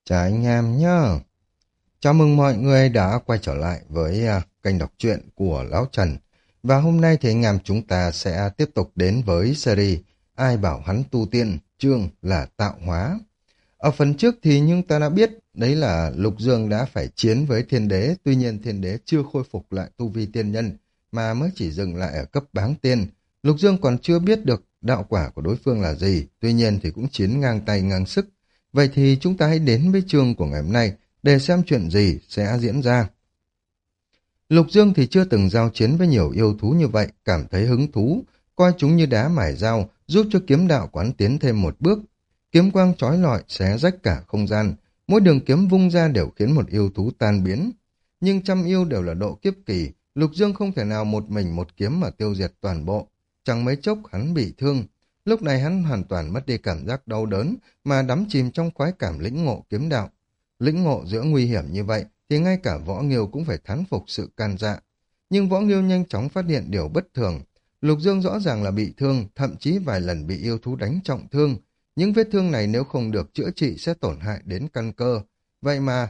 Chào anh em nhá. Chào mừng mọi người đã quay trở lại với kênh đọc truyện của Lão Trần. Và hôm nay thì anh em chúng ta sẽ tiếp tục đến với series Ai bảo hắn tu tiên, chương là tạo hóa. Ở phần trước thì nhưng ta đã biết đấy là Lục Dương đã phải chiến với thiên đế, tuy nhiên thiên đế chưa khôi phục lại tu vi tiên nhân mà mới chỉ dừng lại ở cấp báng tiên. Lục Dương còn chưa biết được đạo quả của đối phương là gì, tuy nhiên thì cũng chiến ngang tay ngang sức. Vậy thì chúng ta hãy đến với chương của ngày hôm nay để xem chuyện gì sẽ diễn ra. Lục Dương thì chưa từng giao chiến với nhiều yêu thú như vậy, cảm thấy hứng thú, coi chúng như đá mài dao, giúp cho kiếm đạo quán tiến thêm một bước. Kiếm quang chói lọi xé rách cả không gian, mỗi đường kiếm vung ra đều khiến một yêu thú tan biến. Nhưng trăm yêu đều là độ kiếp kỳ, Lục Dương không thể nào một mình một kiếm mà tiêu diệt toàn bộ. Chẳng mấy chốc hắn bị thương. Lúc này hắn hoàn toàn mất đi cảm giác đau đớn, mà đắm chìm trong khoái cảm lĩnh ngộ kiếm đạo. Lĩnh ngộ giữa nguy hiểm như vậy, thì ngay cả Võ Nghiêu cũng phải thán phục sự can dạ. Nhưng Võ Nghiêu nhanh chóng phát hiện điều bất thường. Lục Dương rõ ràng là bị thương, thậm chí vài lần bị yêu thú đánh trọng thương. Những vết thương này nếu không được chữa trị sẽ tổn hại đến căn cơ. Vậy mà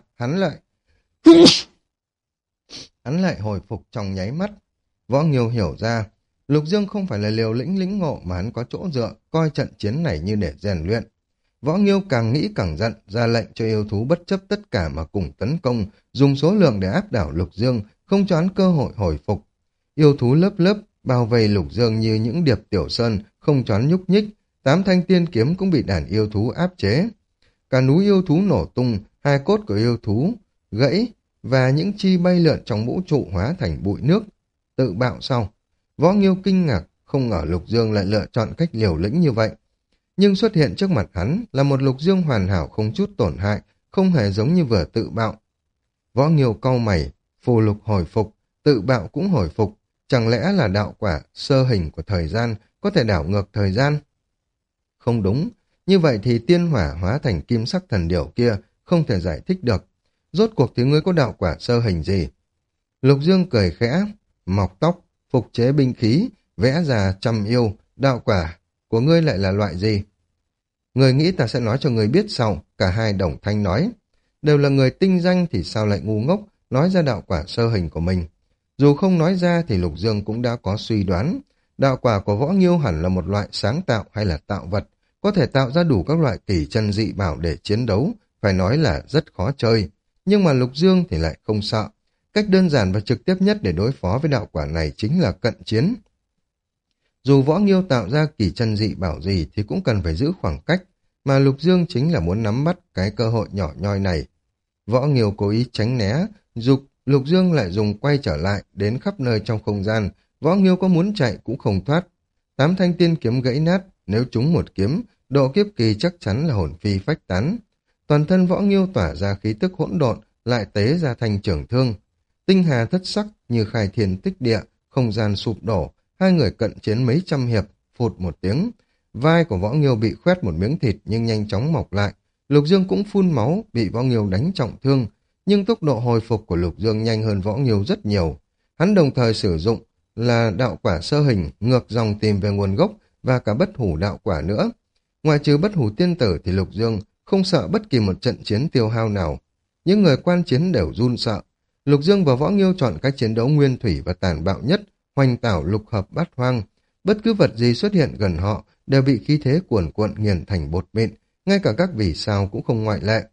hắn lại hồi phục trong nháy mắt. Võ Nghiêu hiểu ra, Lục Dương không phải là liều lĩnh lĩnh ngộ mà hắn có chỗ dựa, coi trận chiến này như để rèn luyện. Võ Nghiêu càng nghĩ càng giận, ra lệnh cho yêu thú bất chấp tất cả mà cùng tấn công, dùng số lượng để áp đảo Lục Dương, không cho hắn cơ hội hồi phục. Yêu thú lớp lớp bao vây Lục Dương như những điệp tiểu sơn, không cho hắn nhúc nhích, 8 thanh tiên kiếm cũng bị đàn yêu thú áp chế. Cả núi yêu thú nổ tung, hai cốt của yêu thú gãy và những chi bay lượn trong vũ trụ hóa thành bụi nước. Tự bạo sau, Võ Nghiêu kinh ngạc, không ngờ Lục Dương lại lựa chọn cách liều lĩnh như vậy. Nhưng xuất hiện trước mặt hắn là một Lục Dương hoàn hảo không chút tổn hại, không hề giống như vừa tự bạo. Võ Nghiêu cau mày, phù lục hồi phục, tự bạo cũng hồi phục, chẳng lẽ là đạo quả sơ hình của thời gian có thể đảo ngược thời gian? Không đúng, như vậy thì tiên hỏa hóa thành kim sắc thần điểu kia không thể giải thích được. Rốt cuộc thì ngươi có đạo quả sơ hình gì? Lục Dương cười khẽ, mọc tóc, phục chế binh khí, vẽ ra trăm yêu, đạo quả của ngươi lại là loại gì? Người nghĩ ta sẽ nói cho người biết sau, cả hai đồng thanh nói. Đều là người tinh danh thì sao lại ngu ngốc, nói ra đạo quả sơ hình của mình. Dù không nói ra thì Lục Dương cũng đã có suy đoán. Đạo quả của Võ Nghiêu hẳn là một loại sáng tạo hay là tạo vật, có thể tạo ra đủ các loại kỳ chân dị bảo để chiến đấu, phải nói là rất khó chơi. Nhưng mà Lục Dương thì lại không sợ. Cách đơn giản và trực tiếp nhất để đối phó với đạo quả này chính là cận chiến. Dù Võ Nghiêu tạo ra kỳ chân dị bảo gì thì cũng cần phải giữ khoảng cách, mà Lục Dương chính là muốn nắm bắt cái cơ hội nhỏ nhoi này. Võ Nghiêu cố ý tránh né, Lục Dương lại dùng quay trở lại, đến khắp nơi trong không gian, Võ Nghiêu có muốn chạy cũng không thoát. 8 thanh tiên kiếm gãy nát, nếu trúng một kiếm, độ kiếp kỳ chắc chắn là hồn phi phách tán. Toàn thân Võ Nghiêu tỏa ra khí tức hỗn độn, lại tế ra thành trưởng thương. Tinh hà thất sắc như khai thiên tích địa, không gian sụp đổ, hai người cận chiến mấy trăm hiệp, phụt một tiếng. Vai của Võ Nghiêu bị khoét một miếng thịt nhưng nhanh chóng mọc lại. Lục Dương cũng phun máu, bị Võ Nghiêu đánh trọng thương. Nhưng tốc độ hồi phục của Lục Dương nhanh hơn Võ Nghiêu rất nhiều. Hắn đồng thời sử dụng là đạo quả sơ hình, ngược dòng tìm về nguồn gốc và cả bất hủ đạo quả nữa. Ngoài trừ bất hủ tiên tử thì Lục Dương không sợ bất kỳ một trận chiến tiêu hao nào. Những người quan chiến đều run sợ. Lục Dương và Võ Nghiêu chọn cách chiến đấu nguyên thủy và tàn bạo nhất, hoành tảo lục hợp bát hoang. Bất cứ vật gì xuất hiện gần họ đều bị khí thế cuồn cuộn nghiền thành bột mịn, ngay cả các vì sao cũng không ngoại lệ.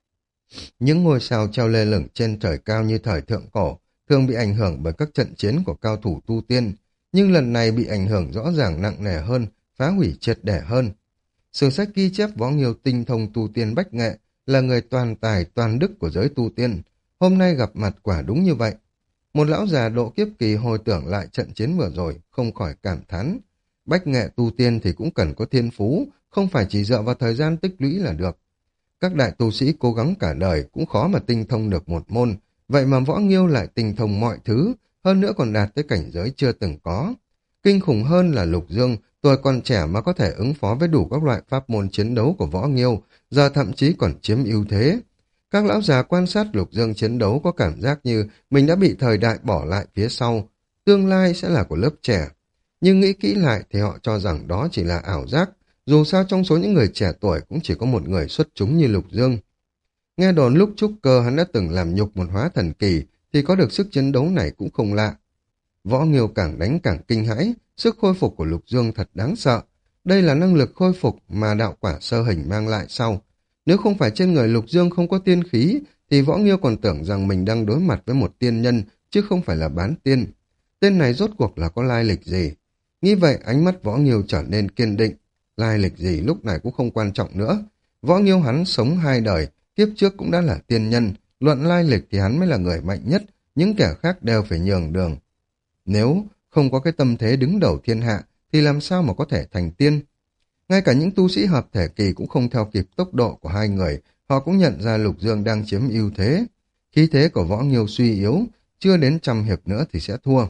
Những ngôi sao treo lơ lửng trên trời cao như thời thượng cổ thường bị ảnh hưởng bởi các trận chiến của cao thủ tu tiên, nhưng lần này bị ảnh hưởng rõ ràng nặng nề hơn, phá hủy triệt để hơn. Sử sách ghi chép Võ Nghiêu tinh thông tu tiên bách nghệ, là người toàn tài toàn đức của giới tu tiên. Hôm nay gặp mặt quả đúng như vậy. Một lão già độ kiếp kỳ hồi tưởng lại trận chiến vừa rồi, không khỏi cảm thán. Bách nghệ tu tiên thì cũng cần có thiên phú, không phải chỉ dựa vào thời gian tích lũy là được. Các đại tu sĩ cố gắng cả đời cũng khó mà tinh thông được một môn, vậy mà Võ Nghiêu lại tinh thông mọi thứ, hơn nữa còn đạt tới cảnh giới chưa từng có. Kinh khủng hơn là Lục Dương, tuổi còn trẻ mà có thể ứng phó với đủ các loại pháp môn chiến đấu của Võ Nghiêu, giờ thậm chí còn chiếm ưu thế. Các lão già quan sát Lục Dương chiến đấu có cảm giác như mình đã bị thời đại bỏ lại phía sau, tương lai sẽ là của lớp trẻ. Nhưng nghĩ kỹ lại thì họ cho rằng đó chỉ là ảo giác, dù sao trong số những người trẻ tuổi cũng chỉ có một người xuất chúng như Lục Dương. Nghe đồn lúc trúc cơ hắn đã từng làm nhục một hóa thần kỳ, thì có được sức chiến đấu này cũng không lạ. Võ Nghiêu càng đánh càng kinh hãi, sức khôi phục của Lục Dương thật đáng sợ. Đây là năng lực khôi phục mà đạo quả sơ hình mang lại sau. Nếu không phải trên người Lục Dương không có tiên khí, thì Võ Nghiêu còn tưởng rằng mình đang đối mặt với một tiên nhân, chứ không phải là bán tiên. Tên này rốt cuộc là có lai lịch gì? Nghĩ vậy ánh mắt Võ Nghiêu trở nên kiên định. Lai lịch gì lúc này cũng không quan trọng nữa. Võ Nghiêu hắn sống 2 đời, kiếp trước cũng đã là tiên nhân. Luận lai lịch thì hắn mới là người mạnh nhất, những kẻ khác đều phải nhường đường. Nếu không có cái tâm thế đứng đầu thiên hạ, thì làm sao mà có thể thành tiên? Ngay cả những tu sĩ hợp thể kỳ cũng không theo kịp tốc độ của hai người, họ cũng nhận ra Lục Dương đang chiếm ưu thế. Khí thế của Võ Nghiêu suy yếu, chưa đến 100 hiệp nữa thì sẽ thua.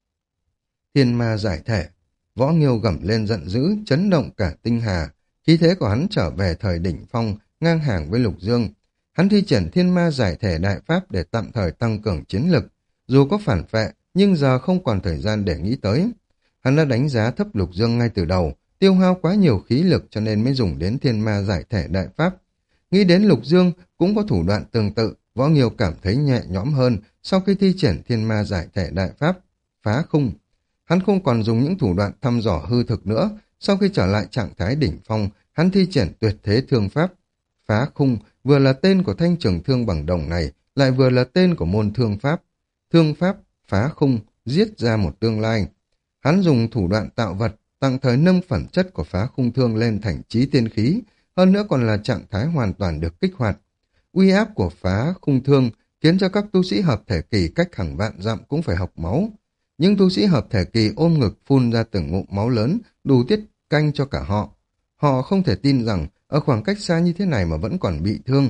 Thiên ma giải thể, Võ Nghiêu gầm lên giận dữ, chấn động cả tinh hà. Khí thế của hắn trở về thời đỉnh phong, ngang hàng với Lục Dương. Hắn thi triển thiên ma giải thể đại pháp để tạm thời tăng cường chiến lực. Dù có phản phệ, nhưng giờ không còn thời gian để nghĩ tới. Hắn đã đánh giá thấp Lục Dương ngay từ đầu, tiêu hao quá nhiều khí lực cho nên mới dùng đến thiên ma giải thể đại pháp. Nghĩ đến Lục Dương cũng có thủ đoạn tương tự, Võ Nghiêu cảm thấy nhẹ nhõm hơn sau khi thi triển thiên ma giải thể đại pháp, phá khung. Hắn không còn dùng những thủ đoạn thăm dò hư thực nữa, sau khi trở lại trạng thái đỉnh phong, hắn thi triển tuyệt thế thương pháp. Phá khung vừa là tên của thanh trường thương bằng đồng này, lại vừa là tên của môn thương pháp. Thương pháp, phá khung, giết ra một tương lai. Hắn dùng thủ đoạn tạo vật, tạm thời nâng phẩm chất của phá khung thương lên thành chí tiên khí, hơn nữa còn là trạng thái hoàn toàn được kích hoạt. Uy áp của phá khung thương khiến cho các tu sĩ hợp thể kỳ cách hàng vạn dặm cũng phải học máu. Những tu sĩ hợp thể kỳ ôm ngực phun ra từng ngụm máu lớn, đủ tiết canh cho cả họ. Họ không thể tin rằng ở khoảng cách xa như thế này mà vẫn còn bị thương.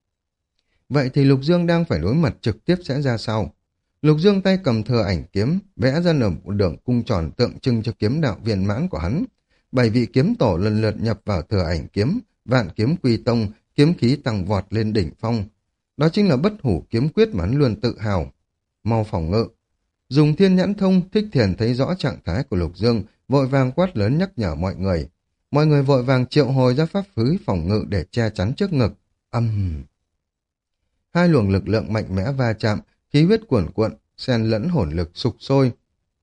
Vậy thì Lục Dương đang phải đối mặt trực tiếp sẽ ra sao? Lục Dương tay cầm thừa ảnh kiếm, vẽ ra một đường cung tròn tượng trưng cho kiếm đạo viên mãn của hắn. 7 vị kiếm tổ lần lượt nhập vào thừa ảnh kiếm, vạn kiếm quy tông, kiếm khí tăng vọt lên đỉnh phong. Đó chính là bất hủ kiếm quyết mà hắn luôn tự hào. Mau phòng ngự. Dùng thiên nhãn thông, Thích Thiền thấy rõ trạng thái của Lục Dương, vội vàng quát lớn nhắc nhở mọi người. Mọi người vội vàng triệu hồi ra pháp phứ phòng ngự để che chắn trước ngực. Hai luồng lực lượng mạnh mẽ va chạm, khí huyết cuồn cuộn, xen lẫn hồn lực sục sôi.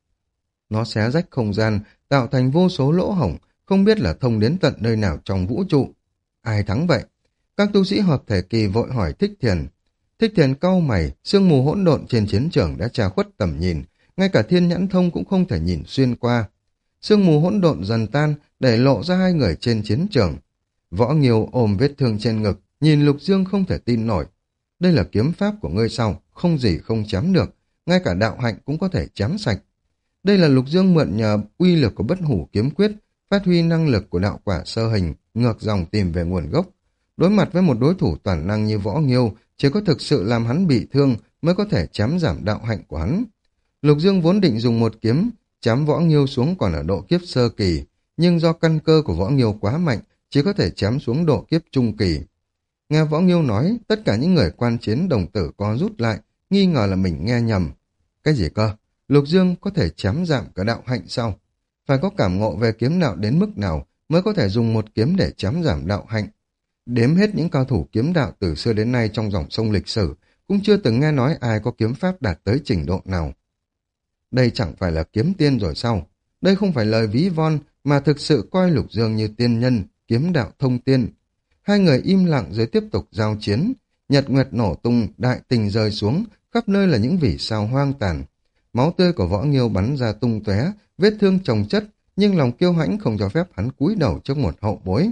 Nó xé rách không gian, tạo thành vô số lỗ hổng, không biết là thông đến tận nơi nào trong vũ trụ. Ai thắng vậy? Các tu sĩ hợp thể kỳ vội hỏi Thích Thiền. Thích Thiền cau mày, sương mù hỗn độn trên chiến trường đã che khuất tầm nhìn, ngay cả thiên nhãn thông cũng không thể nhìn xuyên qua. Sương mù hỗn độn dần tan, để lộ ra hai người trên chiến trường. Võ Nghiêu ôm vết thương trên ngực, nhìn Lục Dương không thể tin nổi. Đây là kiếm pháp của ngươi sao, không gì không chém được, ngay cả đạo hạnh cũng có thể chém sạch. Đây là Lục Dương mượn nhờ uy lực của bất hủ kiếm quyết, phát huy năng lực của đạo quả sơ hình, ngược dòng tìm về nguồn gốc. Đối mặt với một đối thủ toàn năng như Võ Nghiêu, chỉ có thực sự làm hắn bị thương mới có thể chém giảm đạo hạnh của hắn. Lục Dương vốn định dùng một kiếm chém Võ Nghiêu xuống còn ở độ kiếp sơ kỳ, nhưng do căn cơ của Võ Nghiêu quá mạnh, chỉ có thể chém xuống độ kiếp trung kỳ. Nghe Võ Nghiêu nói, tất cả những người quan chiến đồng tử co rút lại, nghi ngờ là mình nghe nhầm. Cái gì cơ? Lục Dương có thể chém giảm cả đạo hạnh sao? Phải có cảm ngộ về kiếm đạo đến mức nào mới có thể dùng một kiếm để chém giảm đạo hạnh? Đếm hết những cao thủ kiếm đạo từ xưa đến nay trong dòng sông lịch sử, cũng chưa từng nghe nói ai có kiếm pháp đạt tới trình độ nào. Đây chẳng phải là kiếm tiên rồi sao? Đây không phải lời ví von, mà thực sự coi Lục Dương như tiên nhân, kiếm đạo thông tiên. Hai người im lặng rồi tiếp tục giao chiến. Nhật nguyệt nổ tung, đại tình rơi xuống, khắp nơi là những vì sao hoang tàn. Máu tươi của Võ Nghiêu bắn ra tung tóe, vết thương chồng chất, nhưng lòng kiêu hãnh không cho phép hắn cúi đầu trước một hậu bối.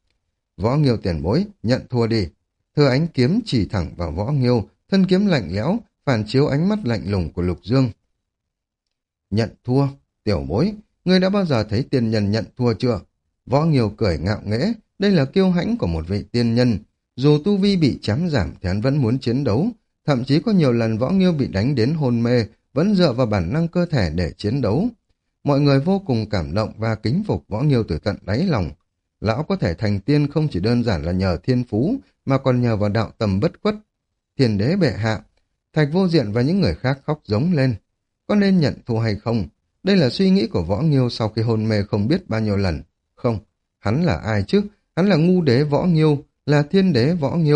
Võ Nghiêu tiền bối, nhận thua đi. Thừa ánh kiếm chỉ thẳng vào Võ Nghiêu, thân kiếm lạnh lẽo, phản chiếu ánh mắt lạnh lùng của Lục Dương. Nhận thua, tiểu bối, ngươi đã bao giờ thấy tiên nhân nhận thua chưa? Võ Nghiêu cười ngạo nghễ, đây là kiêu hãnh của một vị tiên nhân. Dù tu vi bị chém giảm thì hắn vẫn muốn chiến đấu. Thậm chí có nhiều lần Võ Nghiêu bị đánh đến hôn mê, vẫn dựa vào bản năng cơ thể để chiến đấu. Mọi người vô cùng cảm động và kính phục Võ Nghiêu từ tận đáy lòng. Lão có thể thành tiên không chỉ đơn giản là nhờ thiên phú, mà còn nhờ vào đạo tầm bất khuất. Thiên đế bệ hạ, Thạch Vô Diện và những người khác khóc giống lên. Có nên nhận thua hay không? Đây là suy nghĩ của Võ Nghiêu sau khi hôn mê không biết bao nhiêu lần. Không, hắn là ai chứ? Hắn là ngu đế Võ Nghiêu, là thiên đế Võ Nghiêu,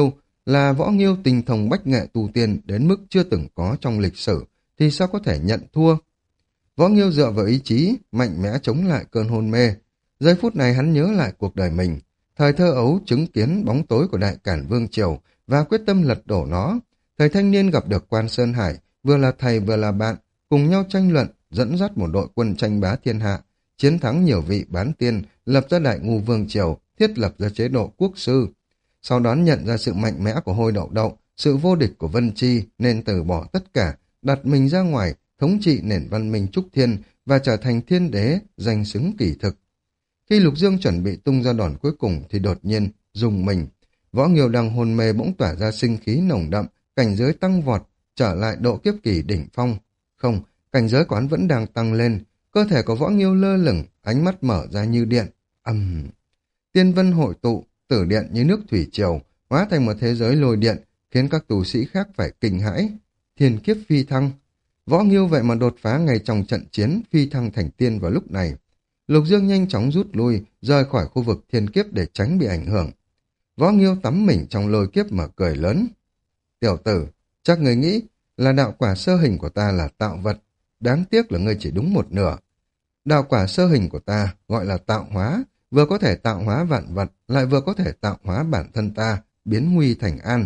là Võ Nghiêu tinh thông bách nghệ tu tiên đến mức chưa từng có trong lịch sử, thì sao có thể nhận thua? Võ Nghiêu dựa vào ý chí, mạnh mẽ chống lại cơn hôn mê. Giây phút này hắn nhớ lại cuộc đời mình, thời thơ ấu chứng kiến bóng tối của Đại Cản Vương Triều và quyết tâm lật đổ nó. Thời thanh niên gặp được Quan Sơn Hải, vừa là thầy vừa là bạn, cùng nhau tranh luận, dẫn dắt một đội quân tranh bá thiên hạ, chiến thắng nhiều vị bán tiên, lập ra Đại Ngu Vương Triều, thiết lập ra chế độ quốc sư. Sau đó nhận ra sự mạnh mẽ của Hôi Đậu Đậu, sự vô địch của Vân Chi, nên từ bỏ tất cả, đặt mình ra ngoài, thống trị nền văn minh Trúc Thiên và trở thành thiên đế, danh xứng kỳ thực. Khi Lục Dương chuẩn bị tung ra đòn cuối cùng thì đột nhiên, dùng mình. Võ Nghiêu đang hôn mê bỗng tỏa ra sinh khí nồng đậm, cảnh giới tăng vọt, trở lại độ kiếp kỳ đỉnh phong. Không, cảnh giới của hắn vẫn đang tăng lên, cơ thể của Võ Nghiêu lơ lửng, ánh mắt mở ra như điện. Tiên vân hội tụ, tử điện như nước thủy triều, hóa thành một thế giới lôi điện, khiến các tù sĩ khác phải kinh hãi. Thiên kiếp phi thăng. Võ Nghiêu vậy mà đột phá ngay trong trận chiến, phi thăng thành tiên vào lúc này. Lục Dương nhanh chóng rút lui, rời khỏi khu vực thiên kiếp để tránh bị ảnh hưởng. Võ Nghiêu tắm mình trong lôi kiếp mà cười lớn. Tiểu tử, chắc người nghĩ là đạo quả sơ hình của ta là tạo vật, đáng tiếc là ngươi chỉ đúng một nửa. Đạo quả sơ hình của ta gọi là tạo hóa, vừa có thể tạo hóa vạn vật, lại vừa có thể tạo hóa bản thân ta, biến nguy thành an.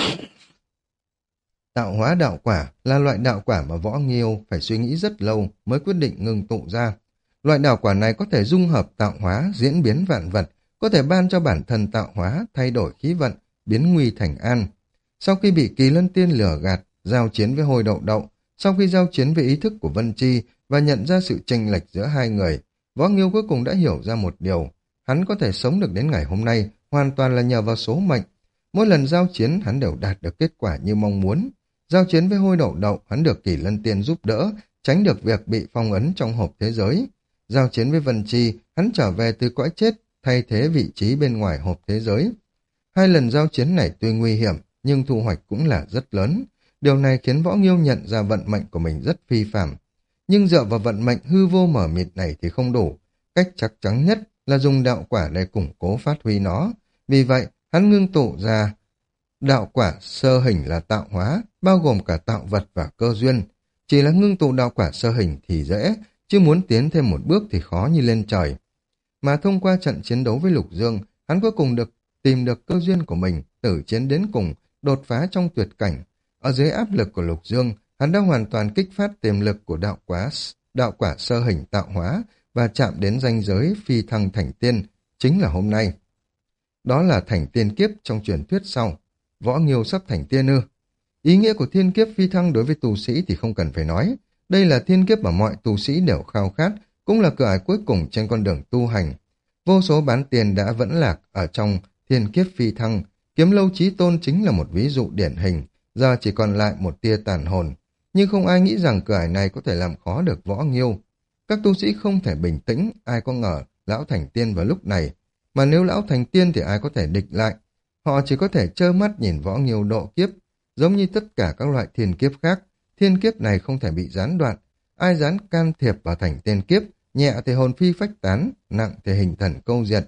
Tạo hóa đạo quả là loại đạo quả mà Võ Nghiêu phải suy nghĩ rất lâu mới quyết định ngừng tụ ra. Loại đạo quả này có thể dung hợp tạo hóa, diễn biến vạn vật, có thể ban cho bản thân tạo hóa, thay đổi khí vận, biến nguy thành an. Sau khi bị Kỳ Lân Tiên lừa gạt, giao chiến với Hôi Đậu Đậu, sau khi giao chiến với ý thức của Vân Chi và nhận ra sự chênh lệch giữa hai người, Võ Nghiêu cuối cùng đã hiểu ra một điều. Hắn có thể sống được đến ngày hôm nay hoàn toàn là nhờ vào số mệnh. Mỗi lần giao chiến hắn đều đạt được kết quả như mong muốn. Giao chiến với Hôi Đậu Đậu, hắn được Kỳ Lân Tiên giúp đỡ, tránh được việc bị phong ấn trong hộp thế giới. Giao chiến với Vân Chi, hắn trở về từ cõi chết, thay thế vị trí bên ngoài hộp thế giới. Hai lần giao chiến này tuy nguy hiểm, nhưng thu hoạch cũng là rất lớn. Điều này khiến Võ Nghiêu nhận ra vận mệnh của mình rất phi phàm. Nhưng dựa vào vận mệnh hư vô mờ mịt này thì không đủ. Cách chắc chắn nhất là dùng đạo quả để củng cố phát huy nó. Vì vậy, hắn ngưng tụ ra đạo quả sơ hình là tạo hóa, bao gồm cả tạo vật và cơ duyên. Chỉ là ngưng tụ đạo quả sơ hình thì dễ, chứ muốn tiến thêm một bước thì khó như lên trời. Mà thông qua trận chiến đấu với Lục Dương, hắn cuối cùng tìm được cơ duyên của mình, tử chiến đến cùng, đột phá trong tuyệt cảnh. Ở dưới áp lực của Lục Dương, hắn đã hoàn toàn kích phát tiềm lực của đạo quả sơ hình tạo hóa và chạm đến ranh giới phi thăng thành tiên, chính là hôm nay. Đó là thành tiên kiếp trong truyền thuyết sau. Võ Nghiêu sắp thành tiên ư? Ý nghĩa của thiên kiếp phi thăng đối với tu sĩ thì không cần phải nói. Đây là thiên kiếp mà mọi tu sĩ đều khao khát, cũng là cửa ải cuối cùng trên con đường tu hành. Vô số bán tiền đã vẫn lạc ở trong thiên kiếp phi thăng. Kiếm Lâu Chí Tôn chính là một ví dụ điển hình, giờ chỉ còn lại một tia tàn hồn. Nhưng không ai nghĩ rằng cửa ải này có thể làm khó được Võ Nghiêu. Các tu sĩ không thể bình tĩnh, ai có ngờ lão thành tiên vào lúc này. Mà nếu lão thành tiên thì ai có thể địch lại? Họ chỉ có thể trơ mắt nhìn Võ Nghiêu độ kiếp. Giống như tất cả các loại thiên kiếp khác, thiên kiếp này không thể bị gián đoạn. Ai dám can thiệp vào thành tiên kiếp, nhẹ thì hồn phi phách tán, nặng thì hình thần câu diệt.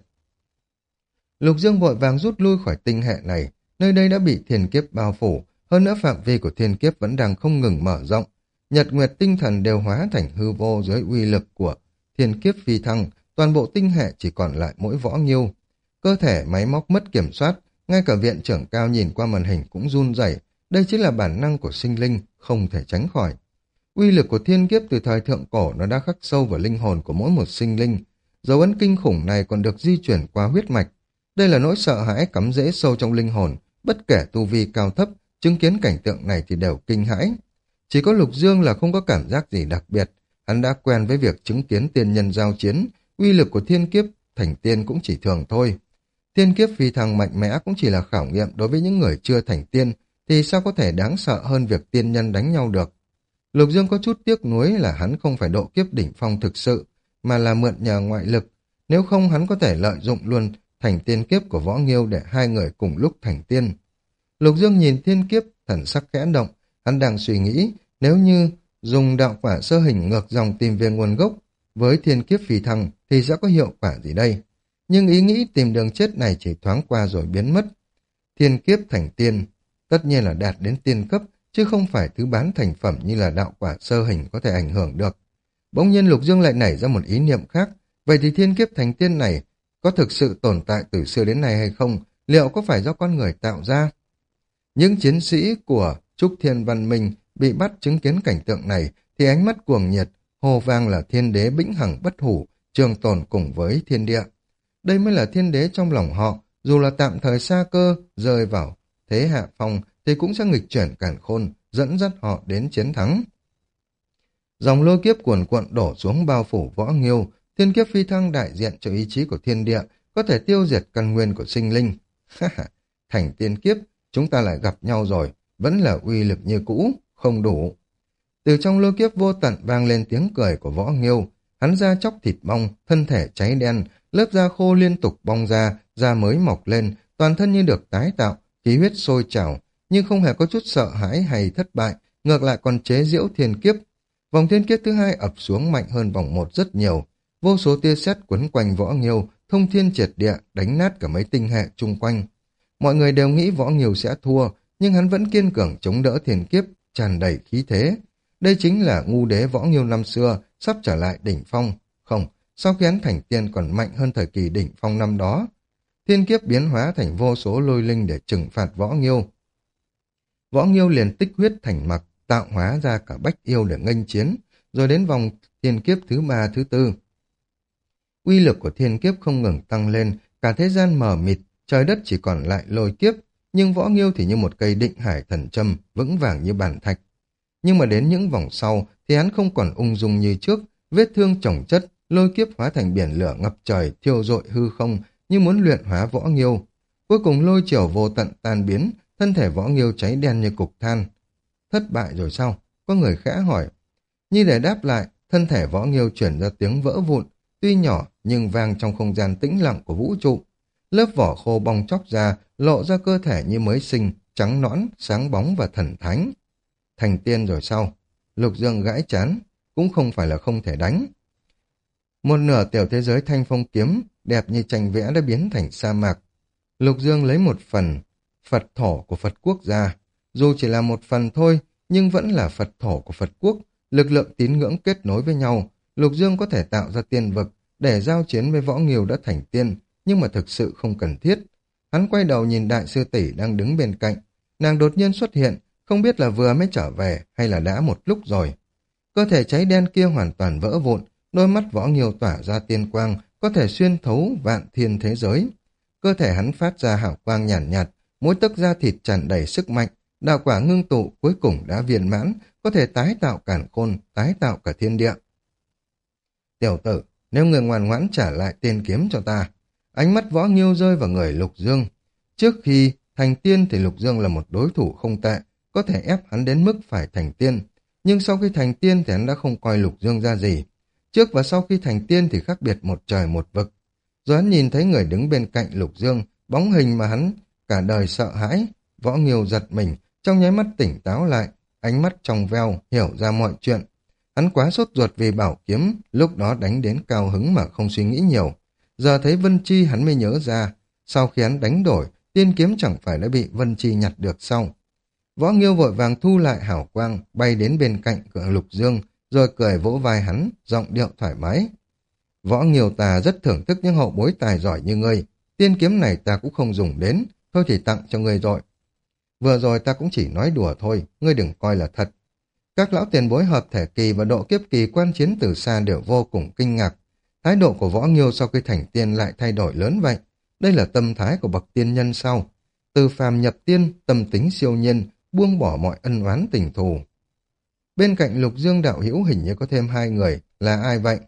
Lục Dương vội vàng rút lui khỏi tinh hệ này, nơi đây đã bị thiên kiếp bao phủ, hơn nữa phạm vi của thiên kiếp vẫn đang không ngừng mở rộng. Nhật nguyệt tinh thần đều hóa thành hư vô dưới uy lực của thiên kiếp phi thăng, toàn bộ tinh hệ chỉ còn lại mỗi Võ Nghiêu. Cơ thể máy móc mất kiểm soát, ngay cả viện trưởng cao nhìn qua màn hình cũng run rẩy. Đây chính là bản năng của sinh linh, không thể tránh khỏi. Uy lực của thiên kiếp từ thời thượng cổ nó đã khắc sâu vào linh hồn của mỗi một sinh linh. Dấu ấn kinh khủng này còn được di chuyển qua huyết mạch. Đây là nỗi sợ hãi cắm rễ sâu trong linh hồn, bất kể tu vi cao thấp, chứng kiến cảnh tượng này thì đều kinh hãi. Chỉ có Lục Dương là không có cảm giác gì đặc biệt, hắn đã quen với việc chứng kiến tiên nhân giao chiến, uy lực của thiên kiếp thành tiên cũng chỉ thường thôi. Thiên kiếp phi thăng mạnh mẽ cũng chỉ là khảo nghiệm đối với những người chưa thành tiên, thì sao có thể đáng sợ hơn việc tiên nhân đánh nhau được. Lục Dương có chút tiếc nuối là hắn không phải độ kiếp đỉnh phong thực sự, mà là mượn nhờ ngoại lực. Nếu không hắn có thể lợi dụng luôn thành tiên kiếp của Võ Nghiêu để hai người cùng lúc thành tiên. Lục Dương nhìn thiên kiếp, thần sắc khẽ động, hắn đang suy nghĩ nếu như dùng đạo quả sơ hình ngược dòng tìm về nguồn gốc với thiên kiếp phi thăng thì sẽ có hiệu quả gì đây? Nhưng ý nghĩ tìm đường chết này chỉ thoáng qua rồi biến mất. thiên kiếp thành tiên, tất nhiên là đạt đến tiên cấp, chứ không phải thứ bán thành phẩm như là đạo quả sơ hình có thể ảnh hưởng được. Bỗng nhiên Lục Dương lại nảy ra một ý niệm khác, vậy thì thiên kiếp thành tiên này có thực sự tồn tại từ xưa đến nay hay không, liệu có phải do con người tạo ra? Những chiến sĩ của Trúc Thiên Văn Minh bị bắt chứng kiến cảnh tượng này thì ánh mắt cuồng nhiệt, hô vang là thiên đế vĩnh hằng bất hủ, trường tồn cùng với thiên địa. Đây mới là thiên đế trong lòng họ, dù là tạm thời sa cơ, rơi vào thế hạ phong thì cũng sẽ nghịch chuyển càn khôn, dẫn dắt họ đến chiến thắng. Dòng lôi kiếp cuồn cuộn đổ xuống bao phủ Võ Nghiêu, thiên kiếp phi thăng đại diện cho ý chí của thiên địa, có thể tiêu diệt căn nguyên của sinh linh. Thành tiên kiếp, chúng ta lại gặp nhau rồi, vẫn là uy lực như cũ, không đủ. Từ trong lôi kiếp vô tận vang lên tiếng cười của Võ Nghiêu, hắn da chóc thịt bong, thân thể cháy đen, lớp da khô liên tục bong ra, da mới mọc lên, toàn thân như được tái tạo, khí huyết sôi trào, nhưng không hề có chút sợ hãi hay thất bại, ngược lại còn chế giễu thiên kiếp. Vòng thiên kiếp thứ hai ập xuống mạnh hơn vòng một rất nhiều, vô số tia sét quấn quanh Võ Nghiêu, thông thiên triệt địa, đánh nát cả mấy tinh hệ chung quanh. Mọi người đều nghĩ Võ Nghiêu sẽ thua, nhưng hắn vẫn kiên cường chống đỡ thiên kiếp, tràn đầy khí thế. Đây chính là ngu đế Võ Nghiêu năm xưa, sắp trở lại đỉnh phong. Không, sau khi hắn thành tiên còn mạnh hơn thời kỳ đỉnh phong năm đó. Thiên kiếp biến hóa thành vô số lôi linh để trừng phạt Võ Nghiêu. Võ Nghiêu liền tích huyết thành mặc, tạo hóa ra cả bách yêu để nghênh chiến, rồi đến vòng thiên kiếp thứ ba thứ tư. Uy lực của thiên kiếp không ngừng tăng lên, cả thế gian mờ mịt, trời đất chỉ còn lại lôi kiếp, nhưng Võ Nghiêu thì như một cây định hải thần châm, vững vàng như bàn thạch. Nhưng mà đến những vòng sau thì hắn không còn ung dung như trước, vết thương chồng chất, lôi kiếp hóa thành biển lửa ngập trời, thiêu rội hư không, như muốn luyện hóa Võ Nghiêu. Cuối cùng lôi chiều vô tận tan biến, thân thể Võ Nghiêu cháy đen như cục than. Thất bại rồi sao? Có người khẽ hỏi. Như để đáp lại, thân thể Võ Nghiêu chuyển ra tiếng vỡ vụn, tuy nhỏ nhưng vang trong không gian tĩnh lặng của vũ trụ. Lớp vỏ khô bong chóc ra, lộ ra cơ thể như mới sinh, trắng nõn, sáng bóng và thần thánh. Thành tiên rồi sao? Lục Dương gãi chán, cũng không phải là không thể đánh. Một nửa tiểu thế giới thanh phong kiếm, đẹp như tranh vẽ đã biến thành sa mạc. Lục Dương lấy một phần Phật thổ của Phật quốc ra. Dù chỉ là một phần thôi, nhưng vẫn là Phật thổ của Phật quốc. Lực lượng tín ngưỡng kết nối với nhau. Lục Dương có thể tạo ra tiên vực để giao chiến với Võ Nghiêu đã thành tiên, nhưng mà thực sự không cần thiết. Hắn quay đầu nhìn đại sư tỷ đang đứng bên cạnh. Nàng đột nhiên xuất hiện, không biết là vừa mới trở về hay là đã một lúc rồi. Cơ thể cháy đen kia hoàn toàn vỡ vụn, đôi mắt Võ Nghiêu tỏa ra tiên quang, có thể xuyên thấu vạn thiên thế giới. Cơ thể hắn phát ra hào quang nhàn nhạt, mỗi tấc da thịt tràn đầy sức mạnh, đạo quả ngưng tụ cuối cùng đã viên mãn, có thể tái tạo càn khôn, tái tạo cả thiên địa. Tiểu tử, nếu người ngoan ngoãn trả lại tiên kiếm cho ta. Ánh mắt Võ Nghiêu rơi vào người Lục Dương. Trước khi thành tiên thì Lục Dương là một đối thủ không tệ, có thể ép hắn đến mức phải thành tiên. Nhưng sau khi thành tiên thì hắn đã không coi Lục Dương ra gì. Trước và sau khi thành tiên thì khác biệt một trời một vực. Rồi hắn nhìn thấy người đứng bên cạnh Lục Dương, bóng hình mà hắn cả đời sợ hãi. Võ Nghiêu giật mình, trong nháy mắt tỉnh táo lại, ánh mắt trong veo, hiểu ra mọi chuyện. Hắn quá sốt ruột vì bảo kiếm, lúc đó đánh đến cao hứng mà không suy nghĩ nhiều. Giờ thấy Vân Chi hắn mới nhớ ra, sau khi hắn đánh đổi, tiên kiếm chẳng phải đã bị Vân Chi nhặt được sao. Võ Nghiêu vội vàng thu lại hào quang, bay đến bên cạnh cửa Lục Dương, rồi cười vỗ vai hắn, giọng điệu thoải mái. Võ Nghiêu ta rất thưởng thức những hậu bối tài giỏi như ngươi, tiên kiếm này ta cũng không dùng đến, thôi thì tặng cho ngươi rồi. Vừa rồi ta cũng chỉ nói đùa thôi, ngươi đừng coi là thật. Các lão tiền bối hợp thể kỳ và độ kiếp kỳ quan chiến từ xa đều vô cùng kinh ngạc. Thái độ của Võ Nghiêu sau khi thành tiên lại thay đổi lớn vậy. Đây là tâm thái của bậc tiên nhân sau. Từ phàm nhập tiên, tâm tính siêu nhiên, buông bỏ mọi ân oán tình thù. Bên cạnh Lục Dương đạo hữu hình như có thêm hai người, là ai vậy?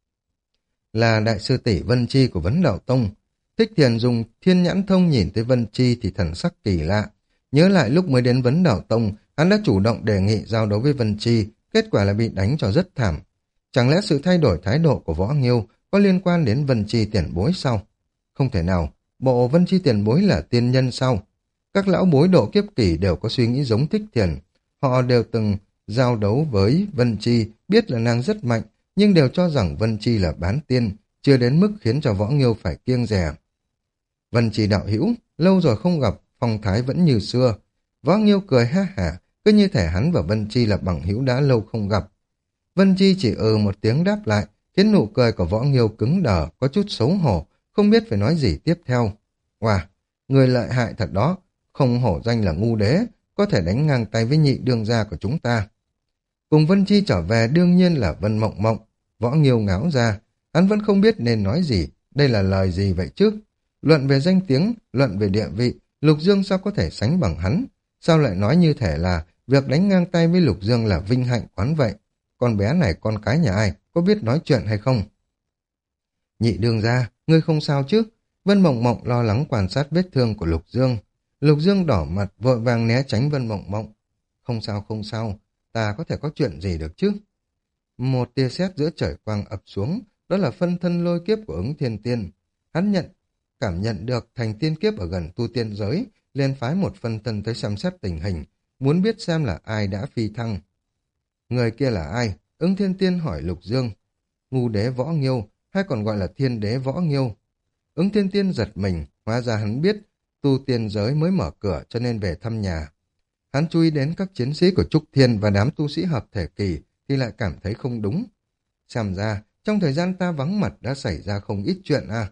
Là đại sư tỷ Vân Chi của Vấn Đạo Tông. Thích Thiền dùng thiên nhãn thông nhìn tới Vân Chi thì thần sắc kỳ lạ. Nhớ lại lúc mới đến Vấn Đạo Tông, hắn đã chủ động đề nghị giao đấu với Vân Chi, kết quả là bị đánh cho rất thảm. Chẳng lẽ sự thay đổi thái độ của Võ Nghiêu có liên quan đến Vân Chi tiền bối sao? Không thể nào, bộ Vân Chi tiền bối là tiên nhân sao? Các lão bối độ kiếp kỳ đều có suy nghĩ giống Thích Thiền. Họ đều từng giao đấu với Vân Chi, biết là nàng rất mạnh, nhưng đều cho rằng Vân Chi là bán tiên, chưa đến mức khiến cho Võ Nghiêu phải kiêng dè. Vân Chi đạo hữu, lâu rồi không gặp, phong thái vẫn như xưa. Võ Nghiêu cười ha hả, cứ như thể hắn và Vân Chi là bằng hữu đã lâu không gặp. Vân Chi chỉ một tiếng đáp lại, khiến nụ cười của Võ Nghiêu cứng đờ, có chút xấu hổ, không biết phải nói gì tiếp theo. Wow, người lợi hại thật đó, không hổ danh là ngu đế, có thể đánh ngang tay với nhị đương gia của chúng ta. Cùng Vân Chi trở về đương nhiên là Vân Mộng Mộng. Võ Nghiêu ngáo ra, hắn vẫn không biết nên nói gì, đây là lời gì vậy chứ? Luận về danh tiếng, luận về địa vị, Lục Dương sao có thể sánh bằng hắn? Sao lại nói như thể là việc đánh ngang tay với Lục Dương là vinh hạnh quán vậy? Con bé này con cái nhà ai, có biết nói chuyện hay không? Nhị đương gia, ngươi không sao chứ? Vân Mộng Mộng lo lắng quan sát vết thương của Lục Dương. Lục Dương đỏ mặt vội vàng né tránh Vân Mộng Mộng. Không sao không sao, ta có thể có chuyện gì được chứ? Một tia sét giữa trời quang ập xuống, đó là phân thân lôi kiếp của Ứng Thiên Tiên. Hắn cảm nhận được thành tiên kiếp ở gần tu tiên giới, liền phái một phân thân tới xem xét tình hình, muốn biết xem là ai đã phi thăng. Người kia là ai? Ứng Thiên Tiên hỏi Lục Dương. Ngu đế Võ Nghiêu, hay còn gọi là thiên đế Võ Nghiêu. Ứng Thiên Tiên giật mình, hóa ra hắn biết tu tiên giới mới mở cửa cho nên về thăm nhà. Hắn chú ý đến các chiến sĩ của Trúc Thiên và đám tu sĩ hợp thể kỳ thì lại cảm thấy không đúng. Xem ra, trong thời gian ta vắng mặt đã xảy ra không ít chuyện à.